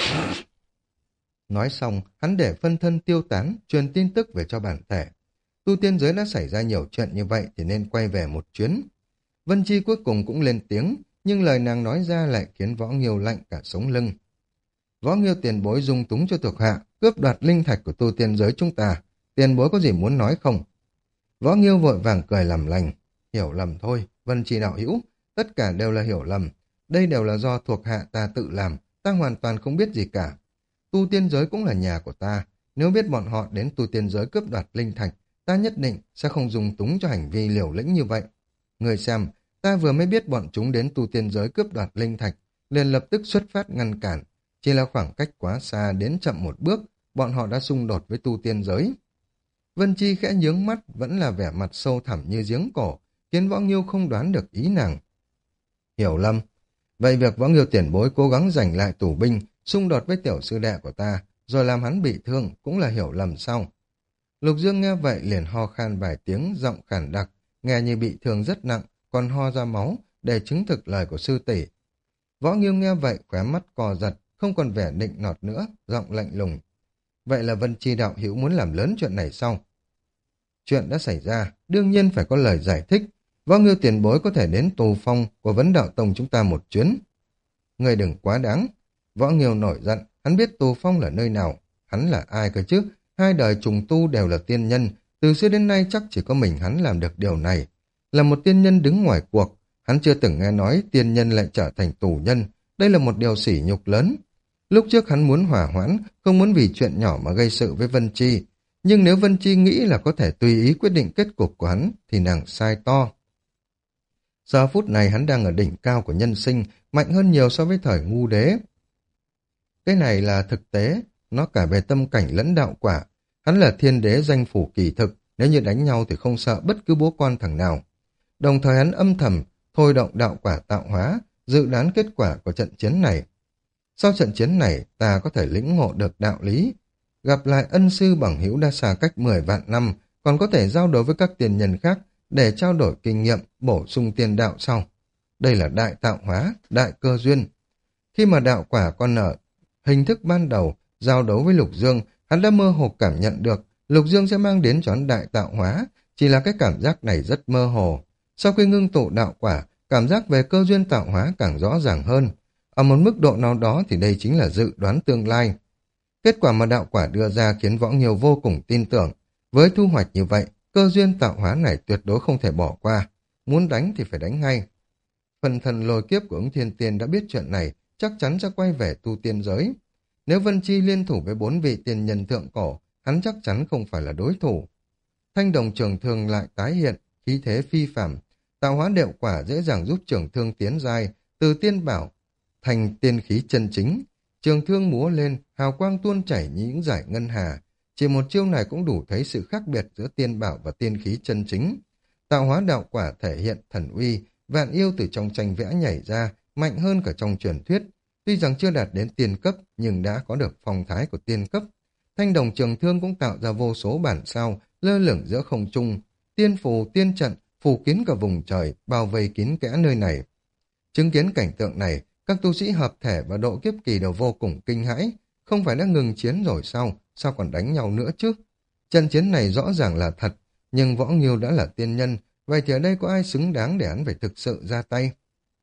Nói xong, hắn để phân thân tiêu tán, truyền tin tức về cho bản thể. Tu tiên giới đã xảy ra nhiều chuyện như vậy thì nên quay về một chuyến. Vân Chi cuối cùng cũng lên tiếng, nhưng lời nàng nói ra lại khiến Võ Nghiêu lạnh cả sống lưng. Võ Nghiêu tiền bối dung túng cho thuộc hạ, cướp đoạt linh thạch của tu tiên giới chúng ta. Tiền bối có gì muốn nói không? Võ Nghiêu vội vàng cười làm lành. Hiểu lầm thôi, Vân Chi đạo hữu, tất cả đều là hiểu lầm. Đây đều là do thuộc hạ ta tự làm, ta hoàn toàn không biết gì cả. Tu tiên giới cũng là nhà của ta, nếu biết bọn họ đến tu tiên giới cướp đoạt linh thạch, ta nhất định sẽ không dùng túng cho hành vi liều lĩnh như vậy. Người xem, ta vừa mới biết bọn chúng đến tu tiên giới cướp đoạt linh thạch, liền lập tức xuất phát ngăn cản. Chỉ là khoảng cách quá xa, đến chậm một bước, bọn họ đã xung đột với tu tiên giới. Vân Chi khẽ nhướng mắt, vẫn là vẻ mặt sâu thẳm như giếng cổ, khiến Võ Nghiêu không đoán được ý nàng. Hiểu lầm. Vậy việc Võ Nghiêu tiền bối cố gắng giành lại tù binh, xung đột với tiểu sư đệ của ta, rồi làm hắn bị thương, cũng là hiểu lầm sao? Lục Dương nghe vậy liền ho khan vài tiếng, giọng khản đặc, nghe như bị thương rất nặng, còn ho ra máu, để chứng thực lời của sư tỷ. Võ Nghiêu nghe vậy, khóe mắt cò giật, không còn vẻ nịnh nọt nữa, giọng lạnh lùng. Vậy là Vân Chi đạo hữu muốn làm lớn chuyện này sao? Chuyện đã xảy ra, đương nhiên phải có lời giải thích. Võ Nghiêu tiền bối có thể đến tù phong của Vấn Đạo Tông chúng ta một chuyến. Người đừng quá đáng. Võ Nghiêu nổi giận, hắn biết tù phong là nơi nào. Hắn là ai cơ chứ? Hai đời trùng tu đều là tiên nhân, từ xưa đến nay chắc chỉ có mình hắn làm được điều này. Là một tiên nhân đứng ngoài cuộc, hắn chưa từng nghe nói tiên nhân lại trở thành tù nhân. Đây là một điều sỉ nhục lớn. Lúc trước hắn muốn hỏa hoãn, không muốn vì chuyện nhỏ mà gây sự với Vân Chi. Nhưng nếu Vân Chi nghĩ là có thể tùy ý quyết định kết cục của hắn, thì nàng sai to. Giờ phút này hắn đang ở đỉnh cao của nhân sinh, mạnh hơn nhiều so với thời ngu đế. Cái này là thực tế, nó cả về tâm cảnh lẫn đạo quả. Hắn là thiên đế danh phủ kỳ thực, nếu như đánh nhau thì không sợ bất cứ bố con thằng nào. Đồng thời hắn âm thầm, thôi động đạo quả tạo hóa, dự đoán kết quả của trận chiến này. Sau trận chiến này, ta có thể lĩnh ngộ được đạo lý. Gặp lại ân sư bằng hữu đã xa cách 10 vạn năm, còn có thể giao đấu với các tiền nhân khác để trao đổi kinh nghiệm, bổ sung tiền đạo sau. Đây là đại tạo hóa, đại cơ duyên. Khi mà đạo quả còn ở hình thức ban đầu, giao đấu với Lục Dương, hắn đã mơ hồ cảm nhận được Lục Dương sẽ mang đến cho hắn đại tạo hóa, chỉ là cái cảm giác này rất mơ hồ. Sau khi ngưng tụ đạo quả, cảm giác về cơ duyên tạo hóa càng rõ ràng hơn. Ở một mức độ nào đó thì đây chính là dự đoán tương lai. Kết quả mà đạo quả đưa ra khiến Võ Nghiêu vô cùng tin tưởng. Với thu hoạch như vậy, cơ duyên tạo hóa này tuyệt đối không thể bỏ qua. Muốn đánh thì phải đánh ngay. Phần thần lôi kiếp của Ứng Thiên Tiên đã biết chuyện này, chắc chắn sẽ quay về tu tiên giới. Nếu Vân Chi liên thủ với 4 vị tiền nhân thượng cổ, hắn chắc chắn không phải là đối thủ. Thanh đồng trường thương lại tái hiện, khí thế phi phàm, tạo hóa điệu quả dễ dàng giúp trường thương tiến giai, từ tiên bảo thành tiên khí chân chính. Trường thương múa lên, hào quang tuôn chảy như những dải ngân hà. Chỉ một chiêu này cũng đủ thấy sự khác biệt giữa tiên bảo và tiên khí chân chính. Tạo hóa đạo quả thể hiện thần uy, vạn yêu từ trong tranh vẽ nhảy ra, mạnh hơn cả trong truyền thuyết. Tuy rằng chưa đạt đến tiên cấp, nhưng đã có được phong thái của tiên cấp. Thanh đồng trường thương cũng tạo ra vô số bản sao, lơ lửng giữa không trung. Tiên phù, tiên trận, phủ kín cả vùng trời, bao vây kín kẽ nơi này. Chứng kiến cảnh tượng này, các tu sĩ hợp thể và độ kiếp kỳ đều vô cùng kinh hãi. Không phải đã ngừng chiến rồi sao còn đánh nhau nữa chứ? Trận chiến này rõ ràng là thật, nhưng Võ Nghiêu đã là tiên nhân, vậy thì ở đây có ai xứng đáng để hắn phải thực sự ra tay?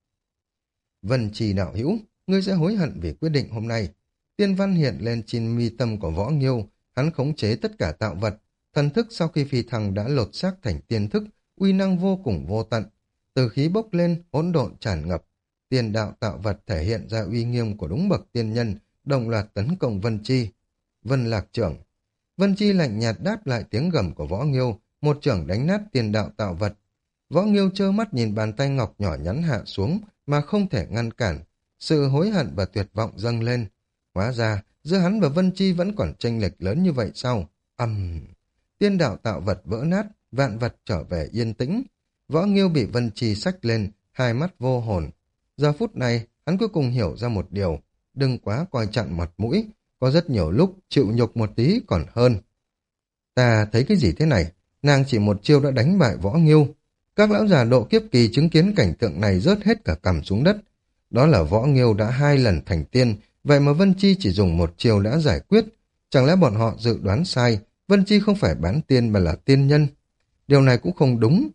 Vân Trì đạo hữu, ngươi sẽ hối hận vì quyết định hôm nay. Tiên văn hiện lên trên mi tâm của Võ Nghiêu, hắn khống chế tất cả tạo vật. Thần thức sau khi phi thăng đã lột xác thành tiên thức, uy năng vô cùng vô tận. Từ khí bốc lên, hỗn độn tràn ngập. Tiên đạo tạo vật thể hiện ra uy nghiêm của đúng bậc tiên nhân, đồng loạt tấn công Vân Chi. Vân Lạc trưởng. Vân Chi lạnh nhạt đáp lại tiếng gầm của Võ Nghiêu, một trưởng đánh nát tiên đạo tạo vật. Võ Nghiêu trơ mắt nhìn bàn tay ngọc nhỏ nhắn hạ xuống mà không thể ngăn cản. Sự hối hận và tuyệt vọng dâng lên. Hóa ra, giữa hắn và Vân Chi vẫn còn chênh lệch lớn như vậy sao? Tiên đạo tạo vật vỡ nát, vạn vật trở về yên tĩnh. Võ Nghiêu bị Vân Chi xách lên, hai mắt vô hồn. Giờ phút này, hắn cuối cùng hiểu ra một điều. Đừng quá coi trọng mặt mũi, có rất nhiều lúc chịu nhục một tí còn hơn. Ta thấy cái gì thế này? Nàng chỉ một chiêu đã đánh bại Võ Nghiêu. Các lão già độ kiếp kỳ chứng kiến cảnh tượng này rớt hết cả cằm xuống đất. Đó là Võ Nghiêu đã 2 lần thành tiên, vậy mà Vân Chi chỉ dùng một chiêu đã giải quyết. Chẳng lẽ bọn họ dự đoán sai, Vân Chi không phải bán tiên mà là tiên nhân? Điều này cũng không đúng.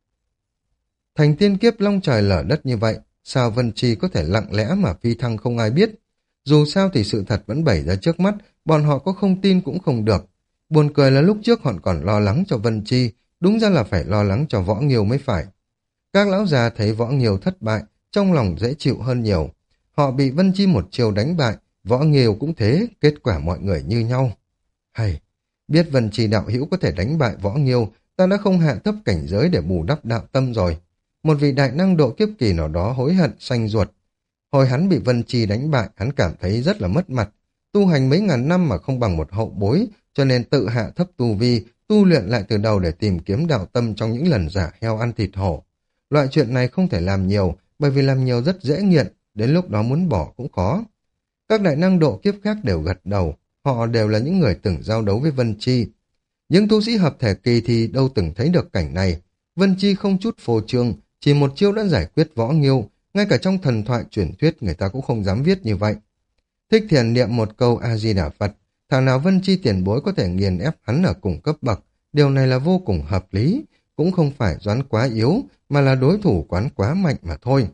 Thành tiên kiếp long trời lở đất như vậy, sao Vân Chi có thể lặng lẽ mà phi thăng không ai biết? Dù sao thì sự thật vẫn bày ra trước mắt, bọn họ có không tin cũng không được. Buồn cười là lúc trước họ còn lo lắng cho Vân Chi, đúng ra là phải lo lắng cho Võ Nghiêu mới phải. Các lão già thấy Võ Nghiêu thất bại, trong lòng dễ chịu hơn nhiều. Họ bị Vân Chi một chiều đánh bại, Võ Nghiêu cũng thế, kết quả mọi người như nhau. Hay, biết Vân Chi đạo hữu có thể đánh bại Võ Nghiêu, ta đã không hạ thấp cảnh giới để bù đắp đạo tâm rồi. Một vị đại năng độ kiếp kỳ nào đó hối hận xanh ruột. Hồi hắn bị Vân Chi đánh bại, hắn cảm thấy rất là mất mặt. Tu hành mấy ngàn năm mà không bằng một hậu bối, cho nên tự hạ thấp tu vi, tu luyện lại từ đầu để tìm kiếm đạo tâm trong những lần giả heo ăn thịt hổ. Loại chuyện này không thể làm nhiều, bởi vì làm nhiều rất dễ nghiện, đến lúc đó muốn bỏ cũng khó. Các đại năng độ kiếp khác đều gật đầu, họ đều là những người từng giao đấu với Vân Chi. Những tu sĩ hợp thể kỳ thì đâu từng thấy được cảnh này. Vân Chi không chút phô trương, chỉ một chiêu đã giải quyết Võ Nghiêu, ngay cả trong thần thoại truyền thuyết người ta cũng không dám viết như vậy. Thích Thiền niệm một câu A-di-đà Phật, thảo nào Vân Chi tiền bối có thể nghiền ép hắn ở cùng cấp bậc, điều này là vô cùng hợp lý, cũng không phải doán quá yếu, mà là đối thủ quán quá mạnh mà thôi.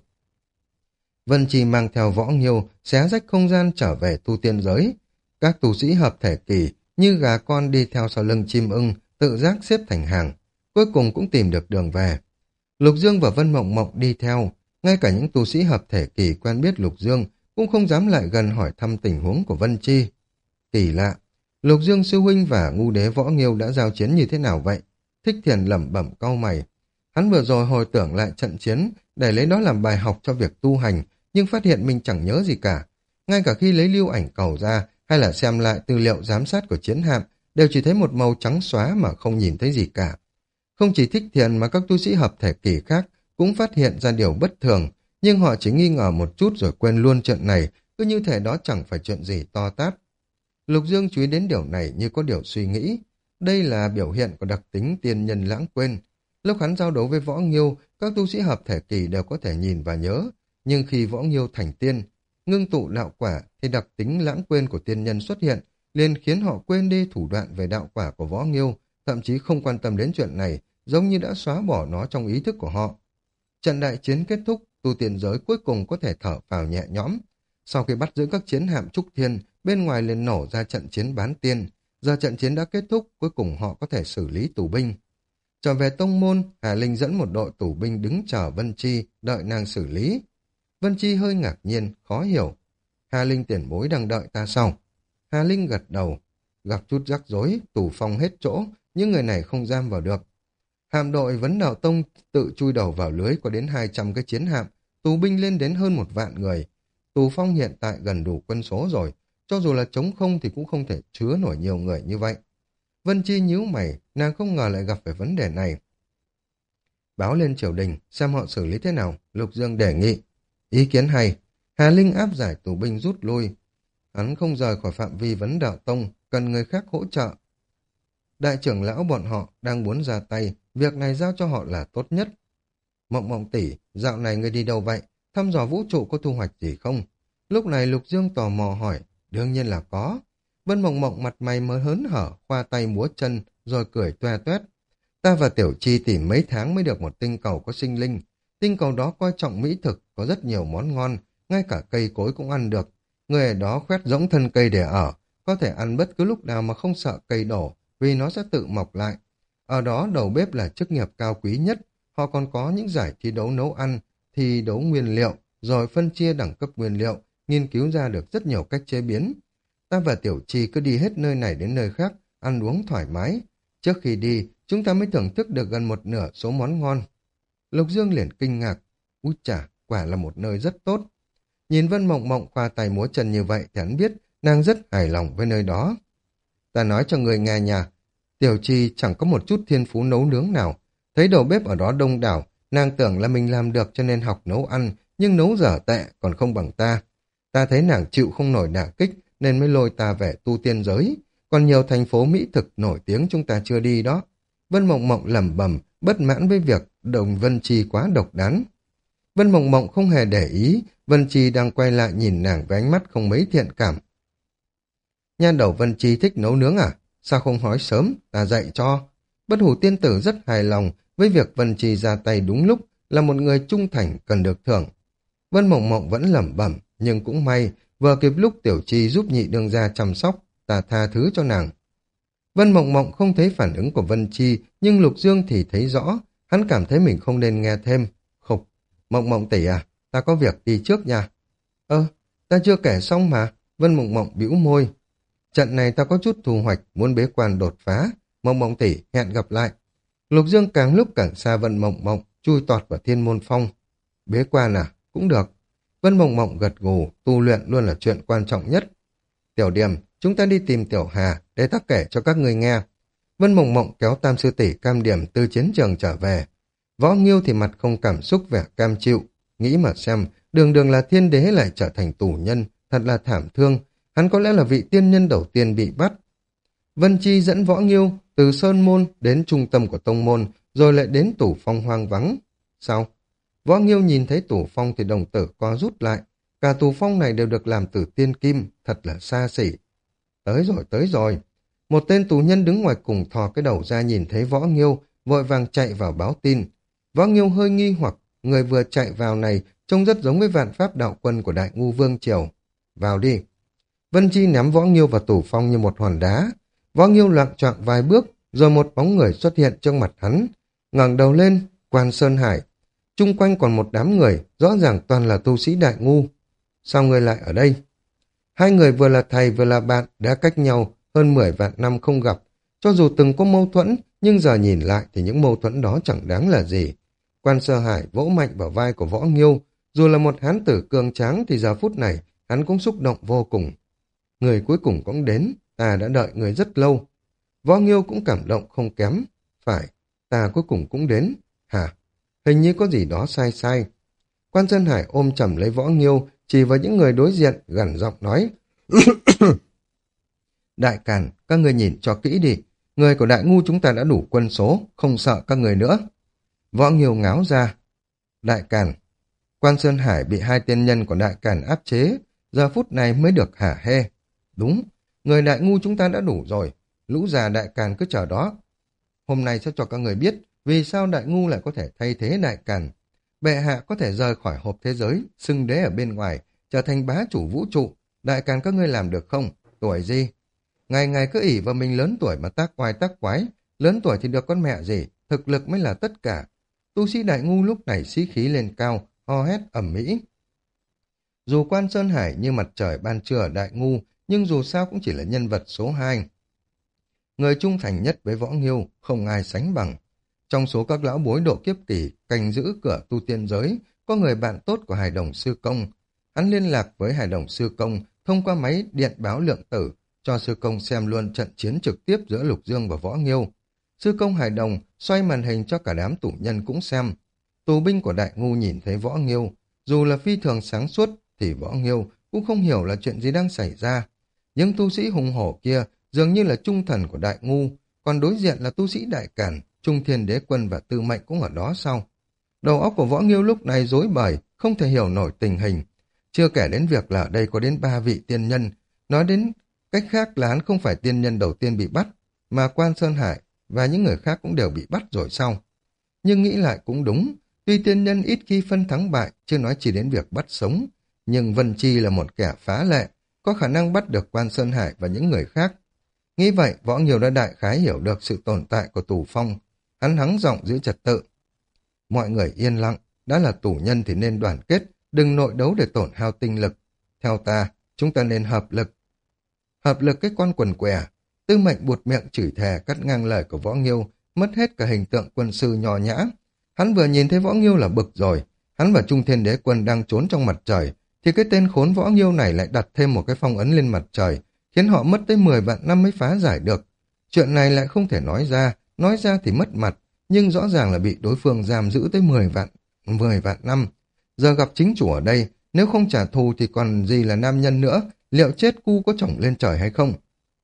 Vân Chi mang theo Võ Nghiêu, xé rách không gian trở về tu tiên giới. Các tu sĩ hợp thể kỳ như gà con đi theo sau lưng chim ưng, tự giác xếp thành hàng, cuối cùng cũng tìm được đường về. Lục Dương và Vân Mộng Mộng đi theo, ngay cả những tu sĩ hợp thể kỳ quen biết Lục Dương cũng không dám lại gần hỏi thăm tình huống của Vân Chi. Kỳ lạ, Lục Dương sư huynh và ngu đế Võ Nghiêu đã giao chiến như thế nào vậy? Thích Thiền lẩm bẩm cau mày. Hắn vừa rồi hồi tưởng lại trận chiến để lấy đó làm bài học cho việc tu hành, nhưng phát hiện mình chẳng nhớ gì cả. Ngay cả khi lấy lưu ảnh cầu ra hay là xem lại tư liệu giám sát của chiến hạm, đều chỉ thấy một màu trắng xóa mà không nhìn thấy gì cả. Không chỉ Thích Thiền mà các tu sĩ hợp thể kỳ khác cũng phát hiện ra điều bất thường, nhưng họ chỉ nghi ngờ một chút rồi quên luôn chuyện này, cứ như thể đó chẳng phải chuyện gì to tát. Lục Dương chú ý đến điều này như có điều suy nghĩ. Đây là biểu hiện của đặc tính tiên nhân lãng quên. Lúc hắn giao đấu với Võ Nghiêu, các tu sĩ hợp thể kỳ đều có thể nhìn và nhớ, nhưng khi Võ Nghiêu thành tiên, ngưng tụ đạo quả thì đặc tính lãng quên của tiên nhân xuất hiện, liền khiến họ quên đi thủ đoạn về đạo quả của Võ Nghiêu, thậm chí không quan tâm đến chuyện này, giống như đã xóa bỏ nó trong ý thức của họ. Trận đại chiến kết thúc, tu tiên giới cuối cùng có thể thở phào nhẹ nhõm. Sau khi bắt giữ các chiến hạm trúc thiên, bên ngoài liền nổ ra trận chiến bán tiên. Giờ trận chiến đã kết thúc, cuối cùng họ có thể xử lý tù binh. Trở về tông môn, Hà Linh dẫn một đội tù binh đứng chờ Vân Chi, đợi nàng xử lý. Vân Chi hơi ngạc nhiên, khó hiểu. Hà Linh tiền bối đang đợi ta sau. Hà Linh gật đầu. Gặp chút rắc rối, tù phong hết chỗ, những người này không giam vào được. Hạm đội Vấn Đạo Tông tự chui đầu vào lưới có đến 200 cái chiến hạm, tù binh lên đến hơn 1 vạn người. Tù phong hiện tại gần đủ quân số rồi, cho dù là trống không thì cũng không thể chứa nổi nhiều người như vậy. Vân Chi nhíu mày, nàng không ngờ lại gặp phải vấn đề này. Báo lên triều đình, xem họ xử lý thế nào, Lục Dương đề nghị. Ý kiến hay, Hà Linh áp giải tù binh rút lui. Hắn không rời khỏi phạm vi Vấn Đạo Tông, cần người khác hỗ trợ. Đại trưởng lão bọn họ đang muốn ra tay, việc này giao cho họ là tốt nhất. Mộng Mộng tỷ, dạo này ngươi đi đâu vậy? Thăm dò vũ trụ có thu hoạch gì không? Lúc này Lục Dương tò mò hỏi, đương nhiên là có. Vân Mộng Mộng mặt mày mới hớn hở, khoa tay múa chân, rồi cười toe toét. Ta và Tiểu Chi tìm mấy tháng mới được một tinh cầu có sinh linh. Tinh cầu đó coi trọng mỹ thực, có rất nhiều món ngon, ngay cả cây cối cũng ăn được. Người ở đó khoét rỗng thân cây để ở, có thể ăn bất cứ lúc nào mà không sợ cây đổ, vì nó sẽ tự mọc lại. Ở đó đầu bếp là chức nghiệp cao quý nhất, họ còn có những giải thi đấu nấu ăn, thi đấu nguyên liệu, rồi phân chia đẳng cấp nguyên liệu, nghiên cứu ra được rất nhiều cách chế biến. Ta và Tiểu Chi cứ đi hết nơi này đến nơi khác, ăn uống thoải mái. Trước khi đi, chúng ta mới thưởng thức được gần một nửa số món ngon. Lục Dương liền kinh ngạc. Úi chà, quả là một nơi rất tốt. Nhìn Vân Mộng Mộng khoa tay múa chân như vậy thì hắn biết nàng rất hài lòng với nơi đó. Ta nói cho người nghe nhà, Tiểu Chi chẳng có một chút thiên phú nấu nướng nào. Thấy đầu bếp ở đó đông đảo, nàng tưởng là mình làm được cho nên học nấu ăn, nhưng nấu dở tệ còn không bằng ta. Ta thấy nàng chịu không nổi đả kích nên mới lôi ta về tu tiên giới. Còn nhiều thành phố mỹ thực nổi tiếng chúng ta chưa đi đó. Vân Mộng Mộng lẩm bẩm, bất mãn với việc Đồng Vân Chi quá độc đán. Vân Mộng Mộng không hề để ý, Vân Chi đang quay lại nhìn nàng với ánh mắt không mấy thiện cảm. Nha đầu Vân Chi thích nấu nướng à? Sao không nói sớm, ta dạy cho. Bất Hủ tiên tử rất hài lòng với việc Vân Chi ra tay đúng lúc, là một người trung thành cần được thưởng. Vân Mộng Mộng vẫn lẩm bẩm, nhưng cũng may, vừa kịp lúc Tiểu Chi giúp nhị đương gia chăm sóc, ta tha thứ cho nàng. Vân Mộng Mộng không thấy phản ứng của Vân Chi, nhưng Lục Dương thì thấy rõ, hắn cảm thấy mình không nên nghe thêm. Khục, Mộng Mộng tỷ à, ta có việc đi trước nha. Ta chưa kể xong mà. Vân Mộng Mộng bĩu môi. Trận này ta có chút thu hoạch, muốn bế quan đột phá. Mộng Mộng tỷ, hẹn gặp lại. Lục Dương càng lúc càng xa Vân Mộng Mộng, chui tọt vào Thiên Môn Phong. Bế quan à? Cũng được. Vân Mộng Mộng gật gù, tu luyện luôn là chuyện quan trọng nhất. Tiểu Điềm, chúng ta đi tìm Tiểu Hà, để ta kể cho các người nghe. Vân Mộng Mộng kéo Tam sư tỷ Cam Điểm từ chiến trường trở về. Võ Nghiêu thì mặt không cảm xúc vẻ cam chịu. Nghĩ mà xem, đường đường là thiên đế lại trở thành tù nhân, thật là thảm thương. Hắn có lẽ là vị tiên nhân đầu tiên bị bắt. Vân Chi dẫn Võ Nghiêu từ Sơn Môn đến trung tâm của Tông Môn, rồi lại đến Tủ Phong hoang vắng. Sao? Võ Nghiêu nhìn thấy Tủ Phong thì đồng tử co rút lại. Cả Tủ Phong này đều được làm từ tiên kim, thật là xa xỉ. Tới rồi, tới rồi. Một tên tù nhân đứng ngoài cùng thò cái đầu ra nhìn thấy Võ Nghiêu, vội vàng chạy vào báo tin. Võ Nghiêu hơi nghi hoặc, người vừa chạy vào này trông rất giống với vạn pháp đạo quân của Đại Ngu Vương Triều. Vào đi. Vân Chi ném Võ Nghiêu vào Tủ Phong như một hòn đá. Võ Nghiêu loạng choạng vài bước, rồi một bóng người xuất hiện trước mặt hắn. Ngẩng đầu lên, Quan Sơn Hải. Chung quanh còn một đám người, rõ ràng toàn là tu sĩ Đại Ngu. Sao người lại ở đây? Hai người vừa là thầy vừa là bạn, đã cách nhau hơn 10 vạn năm không gặp. Cho dù từng có mâu thuẫn, nhưng giờ nhìn lại thì những mâu thuẫn đó chẳng đáng là gì. Quan Sơ Hải vỗ mạnh vào vai của Võ Nghiêu. Dù là một hán tử cường tráng thì giờ phút này hắn cũng xúc động vô cùng. Người cuối cùng cũng đến, ta đã đợi người rất lâu. Võ Nghiêu cũng cảm động không kém. Phải, ta cuối cùng cũng đến. Hả? Hình như có gì đó sai sai. Quan Sơn Hải ôm chầm lấy Võ Nghiêu, chỉ vào những người đối diện, gằn giọng nói. Đại Càn, các người nhìn cho kỹ đi. Người của Đại Ngu chúng ta đã đủ quân số, không sợ các người nữa. Võ Nghiêu ngáo ra. Đại Càn. Quan Sơn Hải bị hai tiên nhân của Đại Càn áp chế, giờ phút này mới được hả hê. Đúng, người Đại Ngu chúng ta đã đủ rồi. Lũ già Đại Càn cứ chờ đó. Hôm nay sẽ cho các người biết vì sao Đại Ngu lại có thể thay thế Đại Càn. Bệ hạ có thể rời khỏi hộp thế giới, xưng đế ở bên ngoài, trở thành bá chủ vũ trụ. Đại Càn các ngươi làm được không? Tuổi gì? Ngày ngày cứ ỷ vào mình lớn tuổi mà tác oai tác quái. Lớn tuổi thì được con mẹ gì? Thực lực mới là tất cả. Tu sĩ Đại Ngu lúc này sĩ khí lên cao, ho hét ầm ĩ. Dù Quan Sơn Hải như mặt trời ban trưa ở Đại Ngu, nhưng dù sao cũng chỉ là nhân vật số 2. Người trung thành nhất với Võ Nghiêu, không ai sánh bằng. Trong số các lão bối độ kiếp kỳ canh giữ cửa tu tiên giới, có người bạn tốt của Hài Đồng Sư Công. Hắn liên lạc với Hài Đồng Sư Công thông qua máy điện báo lượng tử, cho Sư Công xem luôn trận chiến trực tiếp giữa Lục Dương và Võ Nghiêu. Sư Công Hài Đồng xoay màn hình cho cả đám tù nhân cũng xem. Tù binh của Đại Ngu nhìn thấy Võ Nghiêu, dù là phi thường sáng suốt thì Võ Nghiêu cũng không hiểu là chuyện gì đang xảy ra. Những tu sĩ hùng hổ kia dường như là trung thần của Đại Ngu, còn đối diện là tu sĩ Đại Càn, Trung Thiên Đế Quân và Tư Mệnh cũng ở đó sau. Đầu óc của Võ Nghiêu lúc này rối bời, không thể hiểu nổi tình hình. Chưa kể đến việc là ở đây có đến 3 vị tiên nhân, nói đến cách khác là hắn không phải tiên nhân đầu tiên bị bắt, mà Quan Sơn Hải và những người khác cũng đều bị bắt rồi sau. Nhưng nghĩ lại cũng đúng, tuy tiên nhân ít khi phân thắng bại, chưa nói chỉ đến việc bắt sống, nhưng Vân Chi là một kẻ phá lệ, có khả năng bắt được Quan Sơn Hải và những người khác. Nghĩ vậy, Võ Nghiêu đã đại khái hiểu được sự tồn tại của tù phong. Hắn hắng giọng giữ trật tự. Mọi người yên lặng, đã là tù nhân thì nên đoàn kết, đừng nội đấu để tổn hao tinh lực. Theo ta, chúng ta nên hợp lực. Hợp lực cái con quần què. Tư Mệnh buột miệng chửi thề cắt ngang lời của Võ Nghiêu, mất hết cả hình tượng quân sư nho nhã. Hắn vừa nhìn thấy Võ Nghiêu là bực rồi. Hắn và Trung Thiên Đế Quân đang trốn trong mặt trời, thì cái tên khốn Võ Nghiêu này lại đặt thêm một cái phong ấn lên mặt trời, khiến họ mất tới 10 vạn năm mới phá giải được. Chuyện này lại không thể nói ra thì mất mặt, nhưng rõ ràng là bị đối phương giam giữ tới 10 vạn năm. Giờ gặp chính chủ ở đây, nếu không trả thù thì còn gì là nam nhân nữa, liệu chết cu có chổng lên trời hay không?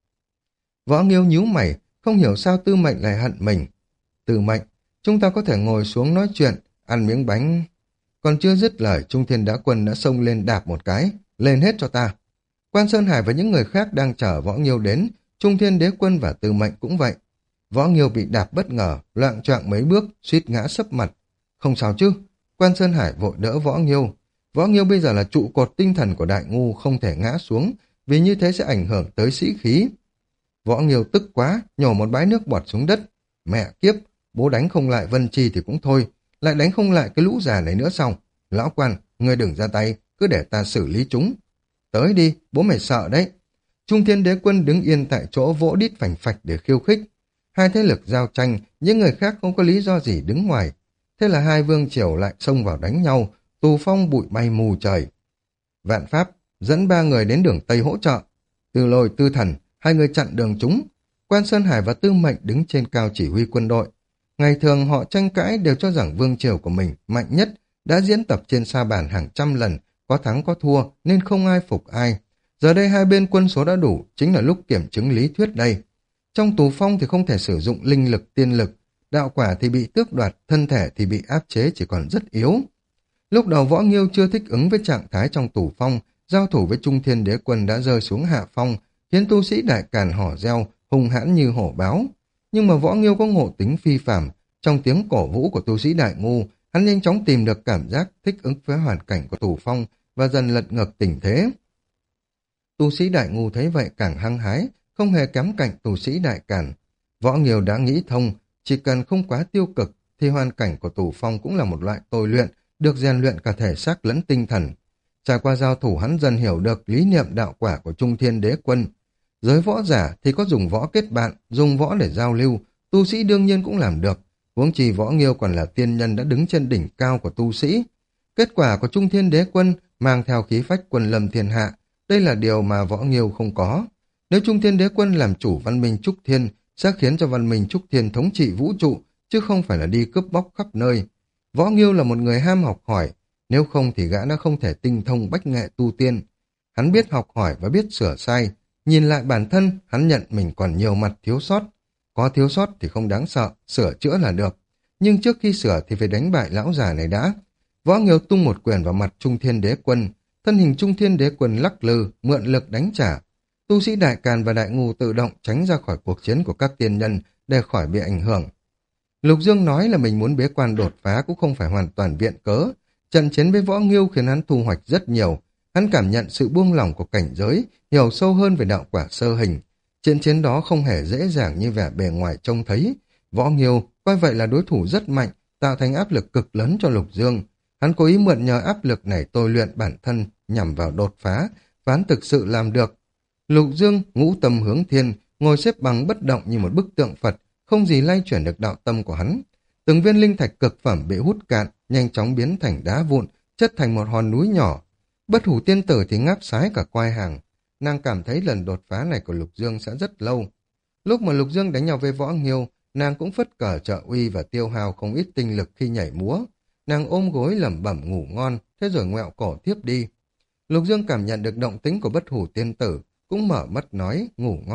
Võ Nghiêu nhíu mày, không hiểu sao Tư Mệnh lại hận mình. Tư Mệnh, chúng ta có thể ngồi xuống nói chuyện, ăn miếng bánh. Còn chưa dứt lời, Trung Thiên Đế Quân đã xông lên đạp một cái, lên hết cho ta. Quan Sơn Hải và những người khác đang chờ Võ Nghiêu đến, Trung Thiên Đế Quân và Tư Mệnh cũng vậy. Võ Nghiêu bị đạp bất ngờ, loạng choạng mấy bước, suýt ngã sấp mặt. Không sao chứ, Quan Sơn Hải vội đỡ Võ Nghiêu. Võ Nghiêu bây giờ là trụ cột tinh thần của Đại Ngu, không thể ngã xuống, vì như thế sẽ ảnh hưởng tới sĩ khí. Võ Nghiêu tức quá, nhổ một bãi nước bọt xuống đất. Mẹ kiếp, bố đánh không lại Vân Chi thì cũng thôi, lại đánh không lại cái lũ già này nữa sao? Lão Quan, ngươi đừng ra tay, cứ để ta xử lý chúng. Tới đi, bố mày sợ đấy. Trung Thiên Đế Quân đứng yên tại chỗ vỗ đít phành phạch để khiêu khích. Hai thế lực giao tranh, những người khác không có lý do gì đứng ngoài. Thế là hai vương triều lại xông vào đánh nhau, tù phong bụi bay mù trời. Vạn Pháp dẫn 3 người đến đường Tây hỗ trợ. Từ Lôi, Tư Thần, hai người chặn đường chúng. Quan Sơn Hải và Tư Mệnh đứng trên cao chỉ huy quân đội. Ngày thường họ tranh cãi đều cho rằng vương triều của mình mạnh nhất, đã diễn tập trên sa bàn hàng trăm lần, có thắng có thua nên không ai phục ai. Giờ đây hai bên quân số đã đủ, chính là lúc kiểm chứng lý thuyết đây. Trong tù phong thì không thể sử dụng linh lực, tiên lực, đạo quả thì bị tước đoạt, thân thể thì bị áp chế chỉ còn rất yếu. Lúc đầu Võ Nghiêu chưa thích ứng với trạng thái trong tù phong, giao thủ với Trung Thiên Đế Quân đã rơi xuống hạ phong, khiến tu sĩ Đại Càn hò reo, hung hãn như hổ báo. Nhưng mà Võ Nghiêu có ngộ tính phi phàm, trong tiếng cổ vũ của tu sĩ Đại Ngu, hắn nhanh chóng tìm được cảm giác thích ứng với hoàn cảnh của tù phong và dần lật ngược tình thế. Tu sĩ Đại Ngu thấy vậy càng hăng hái, không hề kém cạnh tu sĩ Đại Càn. Võ Nghiêu đã nghĩ thông, chỉ cần không quá tiêu cực thì hoàn cảnh của tù phong cũng là một loại tôi luyện, được rèn luyện cả thể xác lẫn tinh thần. Trải qua giao thủ hắn dần hiểu được lý niệm đạo quả của Trung Thiên Đế Quân. Giới võ giả thì có dùng võ kết bạn, dùng võ để giao lưu, tu sĩ đương nhiên cũng làm được. Huống chi Võ Nghiêu còn là tiên nhân đã đứng trên đỉnh cao của tu sĩ. Kết quả của Trung Thiên Đế Quân mang theo khí phách quân lâm thiên hạ, đây là điều mà Võ Nghiêu không có. Nếu Trung Thiên Đế Quân làm chủ văn minh Trúc Thiên, sẽ khiến cho văn minh Trúc Thiên thống trị vũ trụ, chứ không phải là đi cướp bóc khắp nơi. Võ Nghiêu là một người ham học hỏi, nếu không thì gã đã không thể tinh thông bách nghệ tu tiên. Hắn biết học hỏi và biết sửa sai, nhìn lại bản thân, hắn nhận mình còn nhiều mặt thiếu sót. Có thiếu sót thì không đáng sợ, sửa chữa là được. Nhưng trước khi sửa thì phải đánh bại lão già này đã. Võ Nghiêu tung một quyền vào mặt Trung Thiên Đế Quân, thân hình Trung Thiên Đế Quân lắc lư, mượn lực đánh trả. Tu sĩ Đại Càn và Đại Ngu tự động tránh ra khỏi cuộc chiến của các tiên nhân để khỏi bị ảnh hưởng. Lục Dương nói là mình muốn bế quan đột phá cũng không phải hoàn toàn viện cớ. Trận chiến với Võ Nghiêu khiến hắn thu hoạch rất nhiều. Hắn cảm nhận sự buông lỏng của cảnh giới, hiểu sâu hơn về đạo quả sơ hình. Trận chiến đó không hề dễ dàng như vẻ bề ngoài trông thấy. Võ Nghiêu coi vậy là đối thủ rất mạnh, tạo thành áp lực cực lớn cho Lục Dương. Hắn cố ý mượn nhờ áp lực này tôi luyện bản thân nhằm vào đột phá, và hắn thực sự làm được. Lục Dương ngũ tâm hướng thiên, ngồi xếp bằng bất động như một bức tượng Phật, không gì lay chuyển được đạo tâm của hắn. Từng viên linh thạch cực phẩm bị hút cạn, nhanh chóng biến thành đá vụn, chất thành một hòn núi nhỏ. Bất Hủ Tiên Tử thì ngáp sái cả quai hàng. Nàng cảm thấy lần đột phá này của Lục Dương sẽ rất lâu. Lúc mà Lục Dương đánh nhau với Võ Nghiêu, nàng cũng phất cờ trợ uy và tiêu hao không ít tinh lực khi nhảy múa. Nàng ôm gối lẩm bẩm ngủ ngon, thế rồi ngoẹo cổ tiếp đi. Lục Dương cảm nhận được động tính của Bất Hủ Tiên Tử, cũng mở mắt nói ngủ ngon.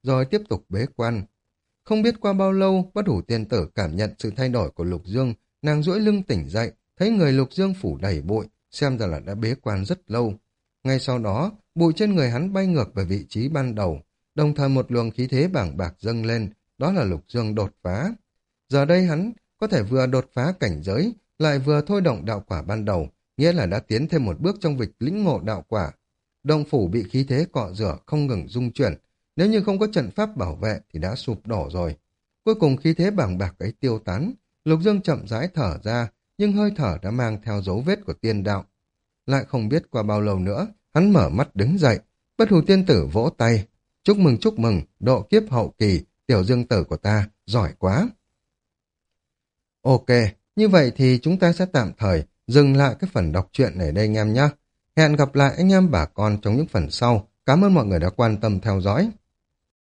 rồi tiếp tục bế quan. Không biết qua bao lâu, Bất Hủ Tiên Tử cảm nhận sự thay đổi của Lục Dương, nàng duỗi lưng tỉnh dậy, thấy người Lục Dương phủ đầy bụi, xem ra là đã bế quan rất lâu. Ngay sau đó, bụi trên người hắn bay ngược về vị trí ban đầu, đồng thời một luồng khí thế bảng bạc dâng lên, đó là Lục Dương đột phá. Giờ đây hắn có thể vừa đột phá cảnh giới, lại vừa thôi động đạo quả ban đầu, nghĩa là đã tiến thêm một bước trong việc lĩnh ngộ đạo quả. Động phủ bị khí thế cọ rửa không ngừng rung chuyển, nếu như không có trận pháp bảo vệ thì đã sụp đổ rồi. Cuối cùng khí thế bàng bạc ấy tiêu tán, Lục Dương chậm rãi thở ra, nhưng hơi thở đã mang theo dấu vết của tiên đạo. Lại không biết qua bao lâu nữa, hắn mở mắt đứng dậy, Bất Hủ Tiên Tử vỗ tay. Chúc mừng, độ kiếp hậu kỳ, tiểu Dương tử của ta, giỏi quá. Ok, như vậy thì chúng ta sẽ tạm thời dừng lại cái phần đọc truyện này đây anh em nhé. Hẹn gặp lại anh em bà con trong những phần sau. Cảm ơn mọi người đã quan tâm theo dõi.